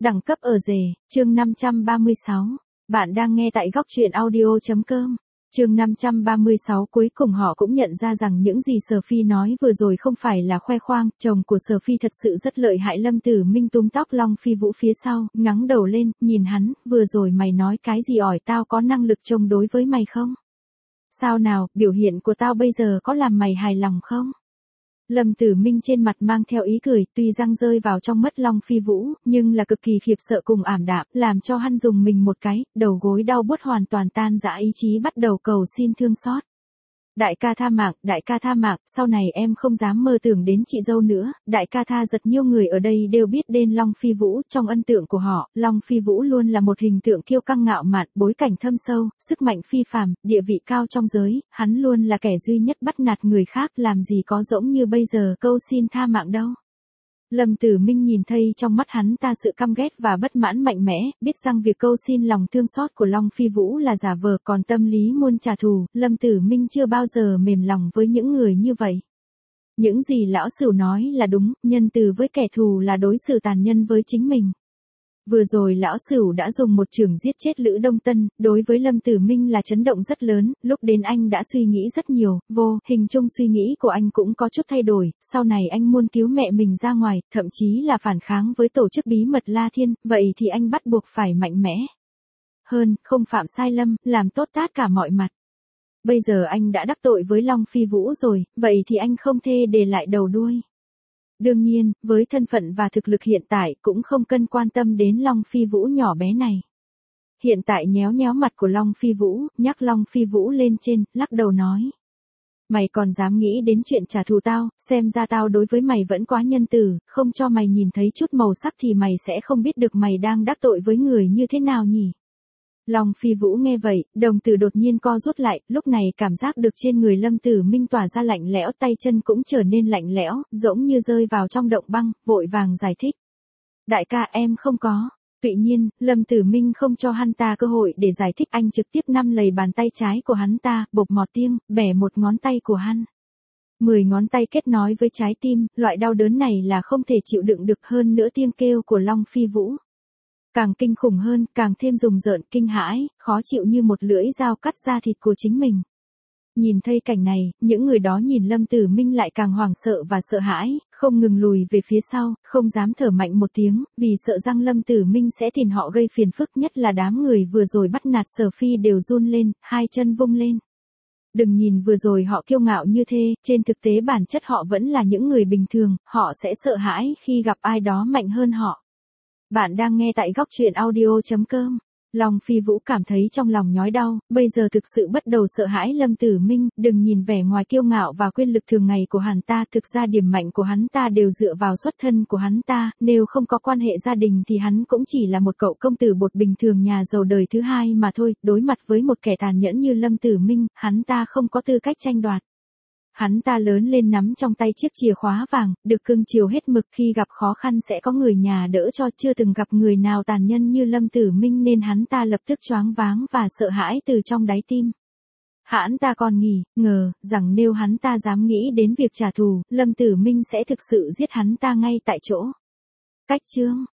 Đẳng cấp ở rể, chương 536. Bạn đang nghe tại góc truyện audio.com. Chương 536 cuối cùng họ cũng nhận ra rằng những gì Sở Phi nói vừa rồi không phải là khoe khoang, chồng của Sở Phi thật sự rất lợi hại. Lâm Tử Minh túm tóc Long Phi Vũ phía sau, ngẩng đầu lên, nhìn hắn, vừa rồi mày nói cái gì ỏi, tao có năng lực chống đối với mày không? Sao nào, biểu hiện của tao bây giờ có làm mày hài lòng không? Lâm Tử Minh trên mặt mang theo ý cười, tuy răng rơi vào trong mắt Long Phi Vũ, nhưng là cực kỳ khiếp sợ cùng ảm đạm, làm cho hắn dùng mình một cái, đầu gối đau buốt hoàn toàn tan rã, ý chí bắt đầu cầu xin thương xót. Đại ca tha mạng, sau này em không dám mơ tưởng đến chị dâu nữa. Đại ca tha. Rất nhiều người ở đây đều biết đến Long Phi Vũ, trong ấn tượng của họ, Long Phi Vũ luôn là một hình tượng kiêu căng ngạo mạn, bối cảnh thâm sâu, sức mạnh phi phàm, địa vị cao trong giới, hắn luôn là kẻ duy nhất bắt nạt người khác, làm gì có giống như bây giờ câu xin tha mạng đâu. Lâm Tử Minh nhìn thấy trong mắt hắn ta sự căm ghét và bất mãn mạnh mẽ, biết rằng việc câu xin lòng thương xót của Long Phi Vũ là giả vờ, còn tâm lý muốn trả thù, Lâm Tử Minh chưa bao giờ mềm lòng với những người như vậy. Những gì lão Sửu nói là đúng, nhân từ với kẻ thù là đối xử tàn nhẫn với chính mình. Vừa rồi lão Sửu đã dùng một chưởng giết chết Lữ Đông Tân, đối với Lâm Tử Minh là chấn động rất lớn, lúc đến anh đã suy nghĩ rất nhiều, vô hình chung suy nghĩ của anh cũng có chút thay đổi, sau này anh muốn cứu mẹ mình ra ngoài, thậm chí là phản kháng với tổ chức bí mật La Thiên, vậy thì anh bắt buộc phải mạnh mẽ hơn, không phạm sai lầm, làm tốt tất cả mọi mặt. Bây giờ anh đã đắc tội với Long Phi Vũ rồi, vậy thì anh không thể để lại đầu đuôi. Đương nhiên, với thân phận và thực lực hiện tại cũng không cần quan tâm đến Long Phi Vũ nhỏ bé này. Hiện tại nhéo nhéo mặt của Long Phi Vũ, nhắc Long Phi Vũ lên trên, lắc đầu nói. Mày còn dám nghĩ đến chuyện trả thù tao, xem ra tao đối với mày vẫn quá nhân từ, không cho mày nhìn thấy chút màu sắc thì mày sẽ không biết được mày đang đắc tội với người như thế nào nhỉ. Long Phi Vũ nghe vậy, đồng tử đột nhiên co rút lại, lúc này cảm giác được trên người Lâm Tử Minh tỏa ra lạnh lẽo, tay chân cũng trở nên lạnh lẽo, giống như rơi vào trong động băng, vội vàng giải thích. Đại ca em không có. Tuy nhiên, Lâm Tử Minh không cho hắn ta cơ hội để giải thích, anh trực tiếp nắm lấy bàn tay trái của hắn ta, bộp một tiếng, bẻ một ngón tay của hắn. 10 ngón tay kết nối với trái tim, loại đau đớn này là không thể chịu đựng được, hơn nữa tiếng kêu của Long Phi Vũ càng kinh khủng hơn, càng thêm rùng rợn, kinh hãi, khó chịu như một lưỡi dao cắt da thịt của chính mình. Nhìn thấy cảnh này, những người đó nhìn Lâm Tử Minh lại càng hoảng sợ và sợ hãi, không ngừng lùi về phía sau, không dám thở mạnh một tiếng, vì sợ rằng Lâm Tử Minh sẽ tìm họ gây phiền phức, nhất là đám người vừa rồi bắt nạt Sở Phi đều run lên, hai chân vung lên. Đừng nhìn vừa rồi họ kiêu ngạo như thế, trên thực tế bản chất họ vẫn là những người bình thường, họ sẽ sợ hãi khi gặp ai đó mạnh hơn họ. Bạn đang nghe tại góc truyện audio.com. Long Phi Vũ cảm thấy trong lòng nhói đau, bây giờ thực sự bắt đầu sợ hãi Lâm Tử Minh, đừng nhìn vẻ ngoài kiêu ngạo và quyền lực thường ngày của hắn ta, thực ra điểm mạnh của hắn ta đều dựa vào xuất thân của hắn ta, nếu không có quan hệ gia đình thì hắn cũng chỉ là một cậu công tử bột bình thường nhà giàu đời thứ hai mà thôi, đối mặt với một kẻ tàn nhẫn như Lâm Tử Minh, hắn ta không có tư cách tranh đoạt. Hắn ta lớn lên nắm trong tay chiếc chìa khóa vàng, được cưng chiều hết mực, khi gặp khó khăn sẽ có người nhà đỡ cho, chưa từng gặp người nào tàn nhẫn như Lâm Tử Minh nên hắn ta lập tức choáng váng và sợ hãi từ trong đáy tim. Hắn ta còn ngờ rằng nếu hắn ta dám nghĩ đến việc trả thù, Lâm Tử Minh sẽ thực sự giết hắn ta ngay tại chỗ. Cách chương